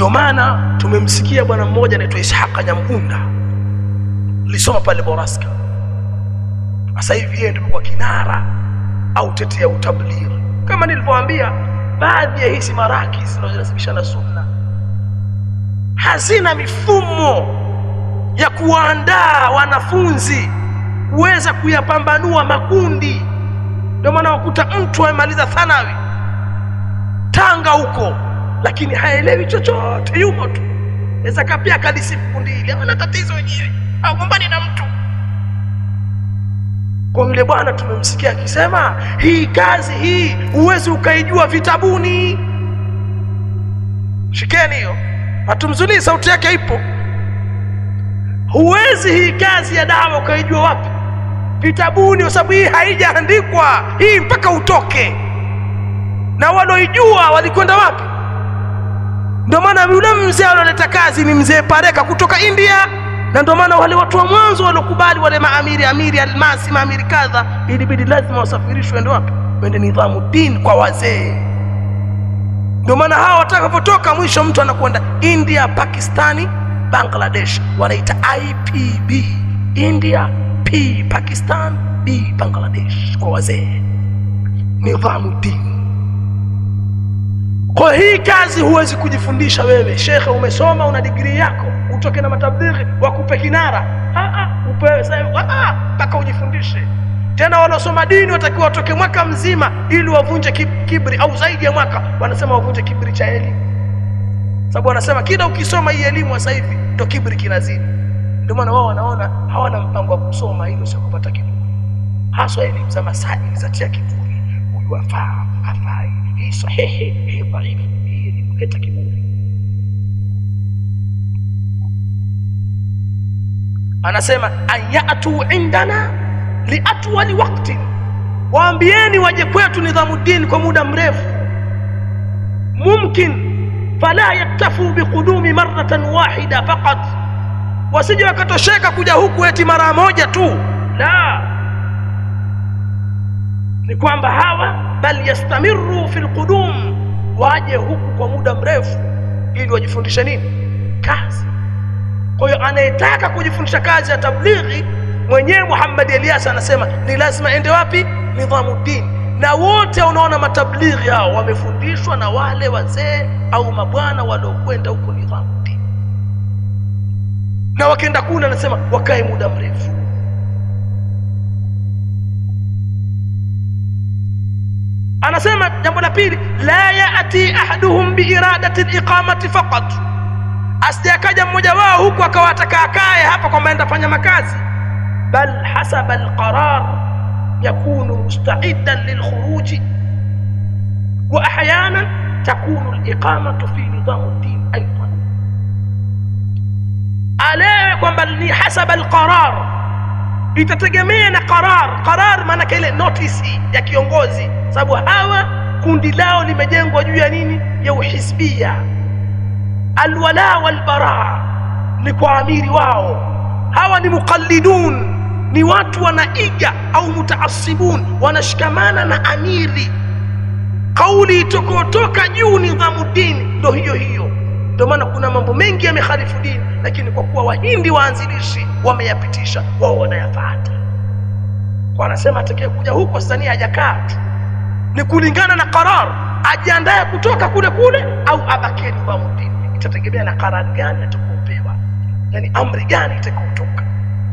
Ndio maana tumemsikia bwana mmoja anaitwa Ishaq Nyamgunda, lisoma pale Boraska. Sasa hivi yeye ndio kwa kinara au tetea utablighi. Kama nilivyowaambia, baadhi ya hizi maraki zinazonasibisha na sunna hazina mifumo ya kuandaa wanafunzi kuweza kuyapambanua makundi. Ndio maana wakuta mtu amemaliza thanawi Tanga huko, lakini haelewi chochote, yumo tu. Naweza kapia kalisifu kundi hili, ana tatizo wenyewe au gombani na mtu. Kwa yule bwana tumemsikia akisema hii kazi hii uwezi ukaijua vitabuni. Shikeni hiyo, hatumzuni, sauti yake ipo. Huwezi hii kazi ya dawa ukaijua wapi? Vitabuni, kwa sababu hii haijaandikwa, hii mpaka utoke. Na waloijua walikwenda wapi? Ndio maana yule mzee aloleta kazi ni mzee Pareka kutoka India. Na ndio maana wale watu wa mwanzo walokubali, wale amiri Almasi, maamiri kadha, ilibidi lazima wasafirishwe ende wapi? Wende Nidhamuddin kwa wazee. Ndio maana hao watakapotoka mwisho mtu anakwenda India, Pakistani, Bangladesh, wanaita IPB, India, P Pakistan, B Bangladesh, kwa wazee Nidhamuddin. Kwa hii kazi huwezi kujifundisha wewe. Shekhe umesoma, una degree yako, utoke na matablighi wakupe kinara. Upewe sasa mpaka ujifundishe. Tena wanaosoma dini watakiwa watoke mwaka mzima ili wavunje kibri, au zaidi ya mwaka. Wanasema wavunje kibri cha elimu. Sababu wanasema kila ukisoma hii elimu sasa hivi ndio kibri kinazidi. Ndio maana wao wanaona hawana mpango wa kusoma ili sio kupata kiburi. Hasa elimu za masaili za tia kiburi. Huyu afaa, hafai, hii sahihi, hii dhaifu, hii ni kuleta kiburi. Anasema ayatu indana liatwali waqti, waambieni waje kwetu Nidhamuddin kwa muda mrefu. Mumkin fala yaktafu biqudumi marratan wahida faqat, wasije wakatosheka kuja huku eti mara moja tu. La, ni kwamba hawa bal yastamiru fil qudum, waje huku kwa muda mrefu ili wajifundishe nini? Kazi. Kwa hiyo anayetaka kujifundisha kazi ya tablighi mwenyewe, Muhammad Elias anasema ni lazima ende wapi? Nidhamuddin. Na wote unaona matablighi hao wamefundishwa na wale wazee au mabwana waliokwenda huko Nidhamuddin. Na wakienda kule anasema wakae muda mrefu. Anasema jambo la pili, la yaati ahaduhum biiradati aliqamati faqat, asiyakaja mmoja wao huku akawataka akae hapa kwa maana fanya makazi, bal hasaba alqarar yakunu musta'iddan lilkhuruj, wa ahyanan takunu aliqamatu fi Nidhamuddin aidan. Alaye kwamba ni hasaba alqarar, itategemea na qarar maana ile notice ya kiongozi, sababu hawa kundi lao limejengwa juu ya nini? Ya uhisbia. Alwala walbara ni kwa amiri wao. Hawa ni muqallidun, ni watu wanaiga, au mutaassibun, wanashikamana na amiri. Kauli itokotoka juu Nidhamuddin ndio hiyo hiyo. Ndio maana kuna mambo mengi yamekhalifu dini, lakini kwa kuwa wahindi waanzilishi wameyapitisha, wao wanayafuata. Kwa anasema atakaye kuja huko sasa ni hajakaa tu, ni kulingana na qarar, ajiandae kutoka kule au abakie Nidhamuddin. Itategemea na qarar gani atakayopewa, yani amri gani itakayotoka.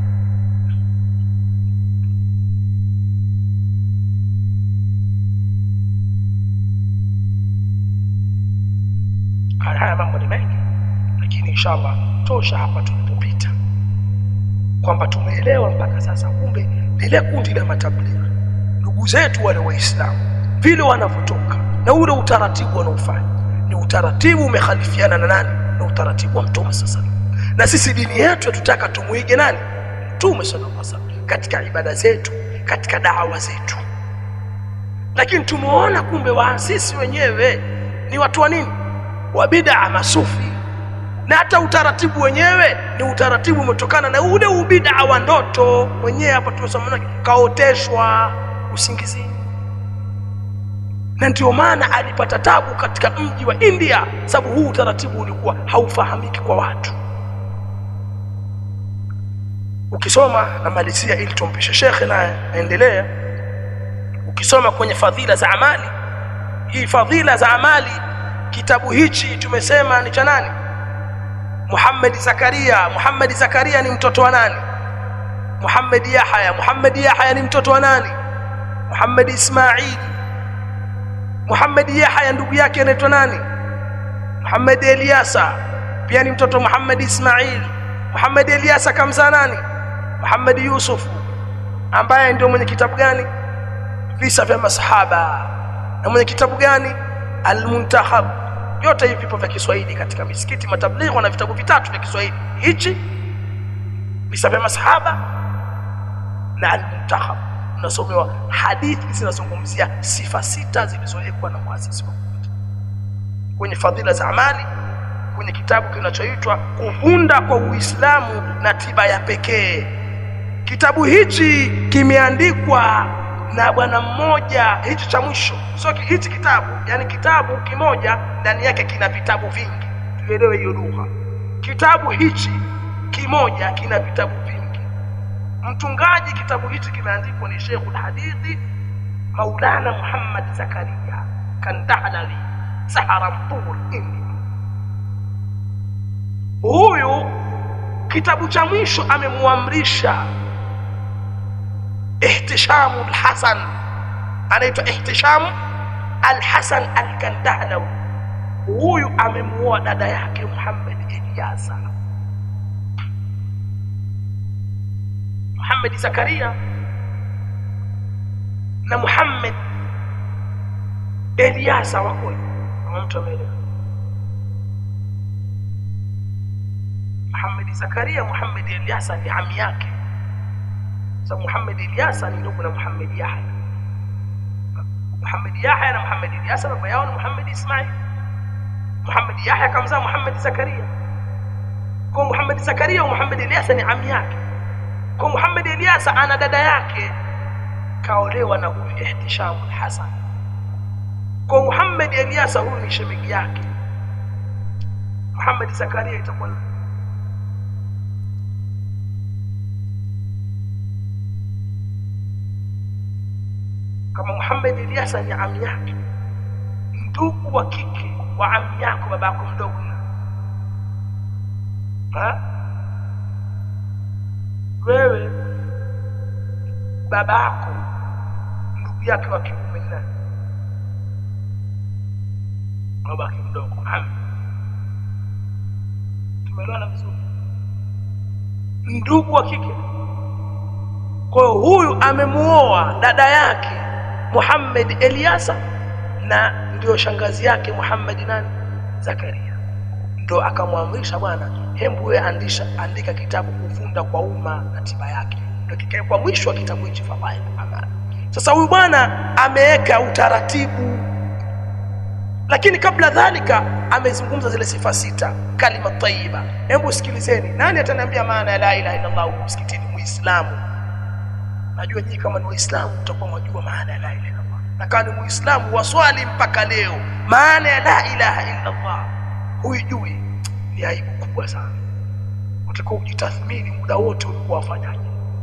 Haya mambo ni mengi, lakini inshallah tosha hapa tulipopita, kwamba tumeelewa mpaka sasa kumbe lile kundi la matablighi, ndugu zetu wale Waislamu, vile wanavyotoka na ule utaratibu wanaofanya ni utaratibu umekhalifiana na nani? Na utaratibu wa Mtume sasa. Na sisi dini yetu tutaka tumuige nani? Mtume sallallahu alaihi wasallam katika ibada zetu, katika da'wa zetu. Lakini tumeona kumbe waasisi wenyewe ni watu wa nini? Wa bid'a, masufi. Na hata utaratibu wenyewe ni utaratibu umetokana na ule ubid'a wa ndoto mwenyewe. Hapa tumesoma kaoteshwa usingizini. na ndio maana alipata tabu katika mji wa India, sababu huu utaratibu ulikuwa haufahamiki kwa watu. Ukisoma na malizia ili tumpishe shekhe naye aendelee, ukisoma kwenye fadhila za amali, hii fadhila za amali kitabu hichi tumesema ni cha nani? Muhammad Zakaria. Muhammad Zakaria ni mtoto wa nani? Muhammad Yahya. Muhammad Yahya ni mtoto wa nani? Muhammad Ismail. Muhammad Yahya ndugu yake anaitwa nani? Muhammad Eliasa, pia ni mtoto Muhammad Ismail. Muhammad Eliasa kamzaa nani? Muhammad Yusuf, ambaye ndio mwenye kitabu gani? Visa vya masahaba. Na mwenye kitabu gani? Al-Muntakhab. Yote hivi vipo vya Kiswahili katika misikiti matablighi, wana vitabu vitatu vya Kiswahili, hichi visa vya masahaba na Al-Muntakhab. Unasomewa hadithi zinazozungumzia sifa 6 zilizowekwa na muasisi kwenye fadhila za amali, kwenye kitabu kinachoitwa Kuvunda kwa Uislamu na Tiba ya Pekee. Kitabu hichi kimeandikwa na bwana mmoja, hichi cha mwisho. So hichi kitabu, yani kitabu kimoja ndani yake kina vitabu vingi, tuelewe hiyo lugha. Kitabu hichi kimoja kina vitabu vingi. Mtungaji kitabu hichi kimeandikwa ni Sheikhul Hadithi Maulana Muhammad Zakaria Kandahlawi, Saharanpur, India. Huyu kitabu cha mwisho amemuamrisha Ihtisham al-Hasan, anaitwa Ihtisham al-Hasan al-Kandahlawi. Huyu amemuoa dada yake Muhammad Eliasa. Muhammad Zakaria na Muhammad Eliasa wako kama mtu ameelewa. Muhammad Zakaria, Muhammad Eliasa ni ami yake. Sababu Muhammad Eliasa ni ndugu na Muhammad Yahya. Muhammad Yahya na Muhammad Eliasa baba yao ni Muhammad Ismail. Muhammad Yahya kamzaa Muhammad Zakaria. Kwa Muhammad Zakaria na Muhammad Eliasa ni ami yake. Kwa Muhammad Eliasa ana dada yake kaolewa na huyu Ihtisham al-Hasan. Kwa Muhammad Eliasa huyu ni shemeji yake. Muhammad Zakaria itakuwa kama Muhammad Eliasa ni ami yake, ndugu wa kike wa ami yako, babako mdogo. Wewe babako ndugu yake wa kiume ni nani? Babake mdogo, ami. Tumeelewana vizuri? Ndugu wa kike. Kwa huyu amemuoa dada yake Muhammad Eliasa, na ndio shangazi yake Muhammad nani? Zakaria. Ndio akamwamrisha, bwana, hebu wewe andika kitabu Kuvunda kwa Umma na Tiba Yake. Ndio kikae kwa mwisho wa kitabu hichi Fadhail Amali. Sasa huyu bwana ameweka utaratibu, lakini kabla dhalika amezungumza zile sifa 6, kalima tayyiba. Hebu sikilizeni, nani ataniambia maana ya la ilaha illa Allah msikitini? Muislamu. Najua nyinyi kama ni Waislamu mtakuwa mnajua maana ya la ilaha illa Allah, na kama ni Muislamu waswali mpaka leo maana ya la ilaha illa Allah huijui, ni aibu kubwa sana. Utakuwa ujitathmini muda wote ulikuwa wafanyaje.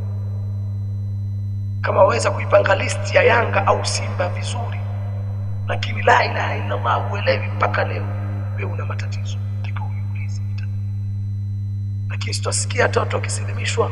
Kama waweza kuipanga listi ya Yanga au Simba vizuri, lakini la ilaha illa Allah huelewi mpaka leo, wewe una matatizo. Utakuwa ujiulize. Lakini sitasikia hata watu wakisilimishwa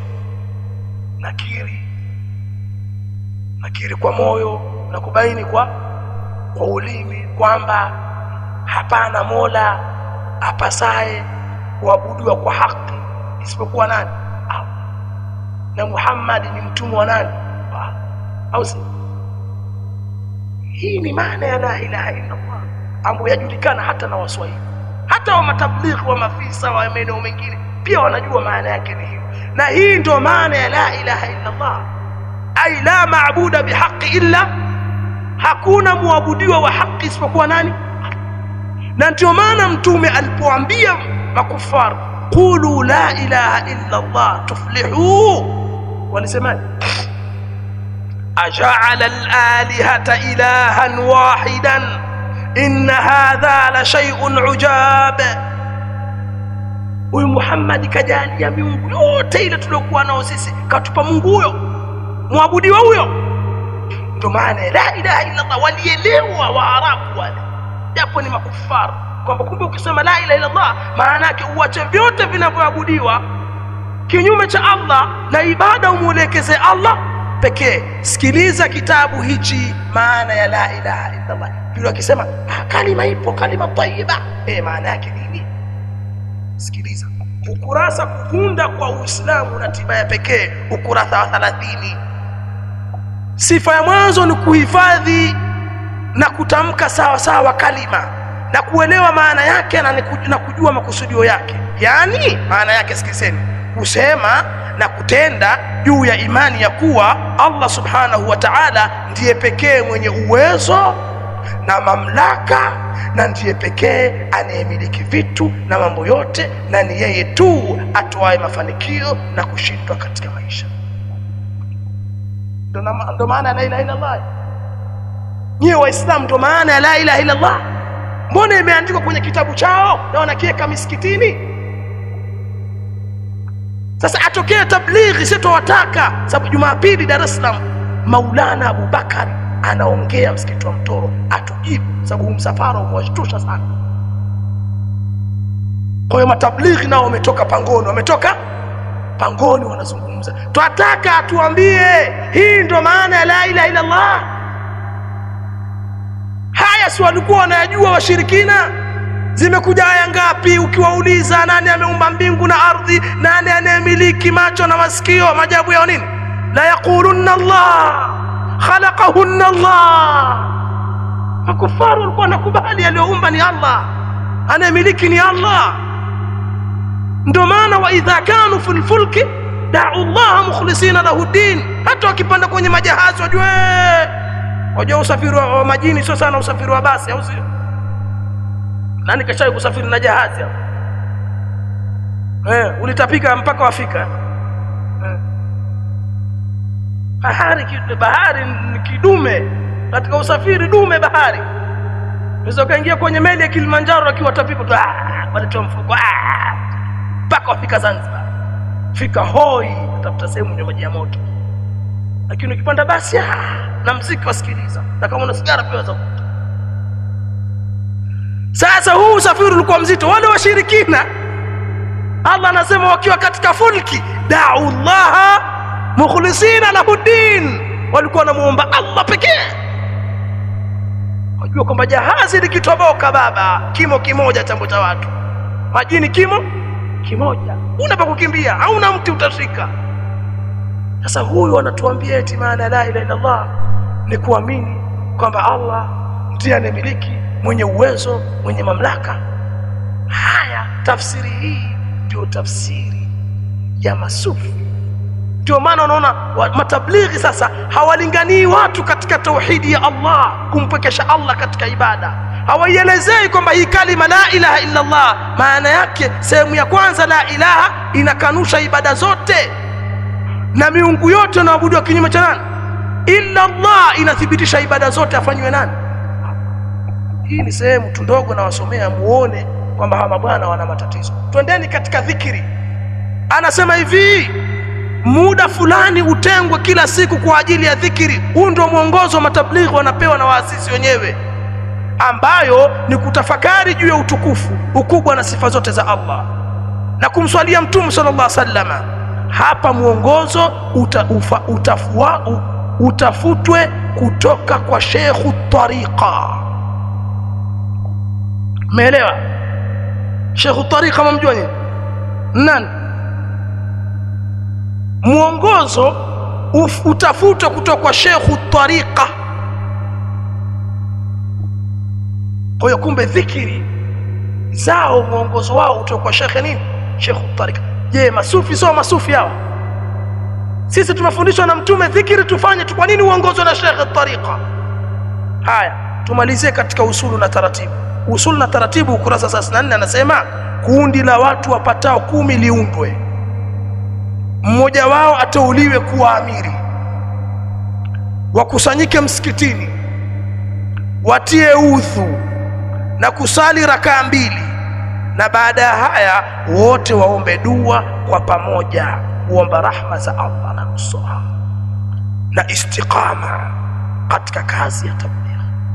nakiri kwa moyo na kubaini kwa ulimi kwamba hapana mola apasaye kuabudiwa kwa haki isipokuwa nani? Allah. Na Muhammad ni mtume wa nani? Au si? Hii ni maana ya la ilaha illa Allah, ambayo yajulikana hata na Waswahili, hata wa matablighi wa mafisa wa maeneo mengine pia wanajua maana yake ni hiyo. Na hii ndio maana ya la ilaha illa Allah, ay la maabuda bihaqi illa, hakuna muabudiwa wa haki isipokuwa nani? Na ndio maana mtume alipoambia makufar qulu la ilaha illa Allah tuflihu, walisemaje? aja'ala al-alihata ilahan wahidan inna hadha la shay'un ujab. Huyu Muhammad kajalia miungu yote ile tuliokuwa nao sisi, katupa Mungu huyo muabudiwa huyo. Ndio maana la ilaha illa Allah walielewa Waarabu wale, japo ni makufaru, kwamba kumbe ukisema la ilaha illa Allah maana yake uache vyote vinavyoabudiwa kinyume cha Allah na ibada umuelekeze Allah pekee. Sikiliza kitabu hichi, maana ya la ilaha illa Allah. Bila akisema kalima ipo, kalima tayyiba, maana yake nini? Sikiliza ukurasa kufunda kwa Uislamu na tiba ya pekee, ukurasa wa 30. Sifa ya mwanzo ni kuhifadhi na kutamka sawa sawa kalima na kuelewa maana yake na kujua makusudio yake. Yani maana yake, sikizeni, kusema na kutenda juu ya imani ya kuwa Allah subhanahu wa ta'ala ndiye pekee mwenye uwezo na mamlaka, na ndiye pekee anayemiliki vitu na mambo yote, na ni yeye tu atoaye mafanikio na kushindwa katika maisha. Ndio maana la ilaha illa Allah. Nyie Waislamu, ndio maana ya la ilaha illa Allah. Mbona imeandikwa kwenye kitabu chao na wanakiweka misikitini? Sasa atokee tablighi, sitowataka. Sababu Jumapili Dar es Salaam Maulana Abu Bakar anaongea msikiti wa Mtoro, atujibu, sababu msafara umewashtusha sana. Kwa hiyo matablighi nao wametoka pangoni wanazungumza. Tunataka atuambie hii ndio maana ya la ilaha illa Allah. Haya si walikuwa wanayajua washirikina? Zimekuja aya ngapi ukiwauliza nani ameumba mbingu na ardhi, nani anayemiliki macho na masikio, majabu yao nini? La yaqulunna Allah khalaqahunna Allah. Makufaru walikuwa wanakubali aliyoumba ni Allah, anayemiliki ni Allah. Ndio maana wa idha kanu fil fulki da'u Allah mukhlisina lahu din. Hata wakipanda kwenye majahazi wajua usafiri wa majini sio sana usafiri wa basi, au sio? Nani kashawahi kusafiri na jahazi hapo? Ulitapika mpaka wafika. Bahari ni kidume katika usafiri, dume bahari. Unaweza kaingia kwenye meli ya Kilimanjaro akiwa tapiko tu walitoa mfuko mpaka wafika Zanzibar, fika hoi, tafuta sehemu yenye maji ya moto. Lakini ukipanda basi na muziki wasikiliza, na kama una sigara pia wazakuta. Sasa huu usafiri ulikuwa mzito. Wale washirikina Allah anasema wakiwa katika fulki da'u Allah mukhlisina lahu din, walikuwa wanamuomba Allah pekee. Wajua kwamba jahazi likitoboka baba kimo kimoja chambo cha watu, majini kimo kimoja, unapa kukimbia, hauna mti utashika. Sasa huyu anatuambia eti maana la ilaha illa Allah ni kuamini kwamba Allah ndiye anayemiliki, mwenye uwezo, mwenye mamlaka. Haya, tafsiri hii ndio tafsiri ya masufi. Ndio maana unaona matablighi sasa hawalinganii watu katika tauhidi ya Allah, kumpekesha Allah katika ibada. Hawaielezei kwamba hii kalima la ilaha illa Allah maana yake sehemu ya kwanza, la ilaha inakanusha ibada zote na miungu yote inaabudiwa kinyume cha nani? Illa Allah inathibitisha ibada zote afanywe nani? Hii ni sehemu tu ndogo na wasomea muone kwamba hawa mabwana wana matatizo. Twendeni katika dhikri. Anasema hivi, muda fulani utengwe kila siku kwa ajili ya dhikri. Huu ndio mwongozo wa matablighi wanapewa na waasisi wenyewe, ambayo ni kutafakari juu ya utukufu, ukubwa na sifa zote za Allah na kumswalia Mtume sallallahu alaihi wasallam. Hapa mwongozo utafutwe kutoka kwa Sheikh Tariqa. Umeelewa? Sheikh Tariqa mumjua nani? Mwongozo utafutwe kutoka kwa Sheikh Tariqa. Kwa hiyo kumbe dhikri zao mwongozo wao utoka kwa Sheikh nini? Sheikh Tariqa. Je, masufi sio masufi hawa? Sisi tumefundishwa na Mtume dhikri tufanye tu, kwa nini uongozwe na Sheikh Tariqa? Haya, tumalizie katika usulu na taratibu. Usulu na taratibu ukurasa 34 anasema kundi la watu wapatao 10 liundwe, mmoja wao ateuliwe kuwa amiri. wakusanyike msikitini, watie udhu na kusali rakaa 2, na baada ya haya wote waombe dua kwa pamoja, kuomba rahma za Allah na nusura na istiqama katika kazi ya tabligh.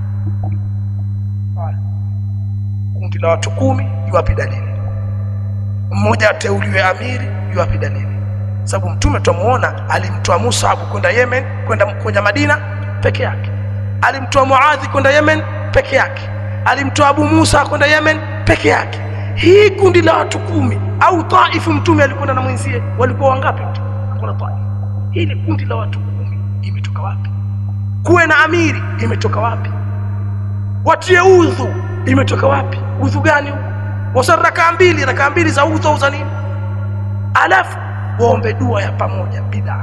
Kundi la watu 10, yuwapi dalili? Mmoja ateuliwe amiri, yuwapi dalili? Sababu mtume tumuona alimtoa Musa kwenda Yemen, kwenda Madina peke yake. Alimtoa Muadhi kwenda Yemen peke yake. Alimtoa Abu Musa kwenda Yemen peke yake. Hii kundi la watu 10 au Taifu, mtume alikwenda na mwenzie, walikuwa wangapi? Kuna Taifu. Hili kundi la watu 10 imetoka wapi? Kuwe na amiri imetoka wapi? Watie udhu imetoka wapi? Udhu gani huko? Wasali rakaa 2 za udhu za nini? Alafu waombe dua ya pamoja, bid'a.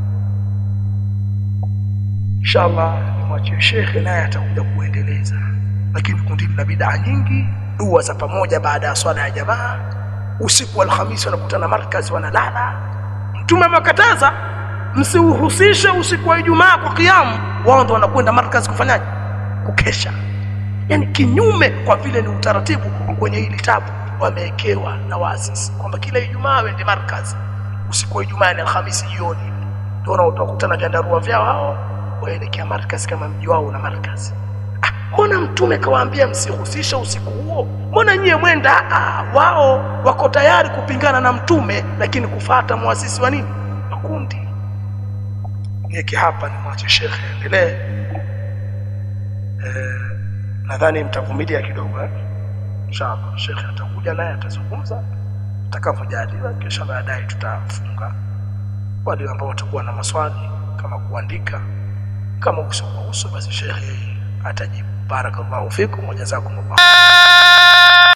Inshallah nimwachie shekhe naye atakuja kuendeleza. Lakini kundi la bid'a nyingi, dua za pamoja baada ya swala ya jamaa, usiku wa Alhamisi wanakutana markazi wanalala. Mtume amekataza msiuhusishe usiku wa Ijumaa kwa kiamu, wao ndio wanakwenda markazi kufanyaje? Kukesha. Yani kinyume, kwa vile ni utaratibu kwenye hili kitabu wamewekewa na waasisi kwamba kila Ijumaa wende markazi, usiku wa Ijumaa ni Alhamisi jioni, ndio utakutana vyandarua vyao hao waelekea markazi kama mji wao na markazi. Mbona mtume kawaambia msihusishe usiku huo? Mbona nyie mwenda? Wao wako tayari kupingana na mtume, lakini kufuata muasisi wa nini? Makundi. Yeki hapa ni mwache shekhe endelee. Nadhani mtavumilia kidogo inshallah. Shekhe atakuja naye atazungumza atakapojaliwa, kisha baadaye tutafunga. Wale ambao watakuwa na maswali kama kuandika, kama kusoma basi shekhe atajibu. Barakallahu fikum wa jazakumullah.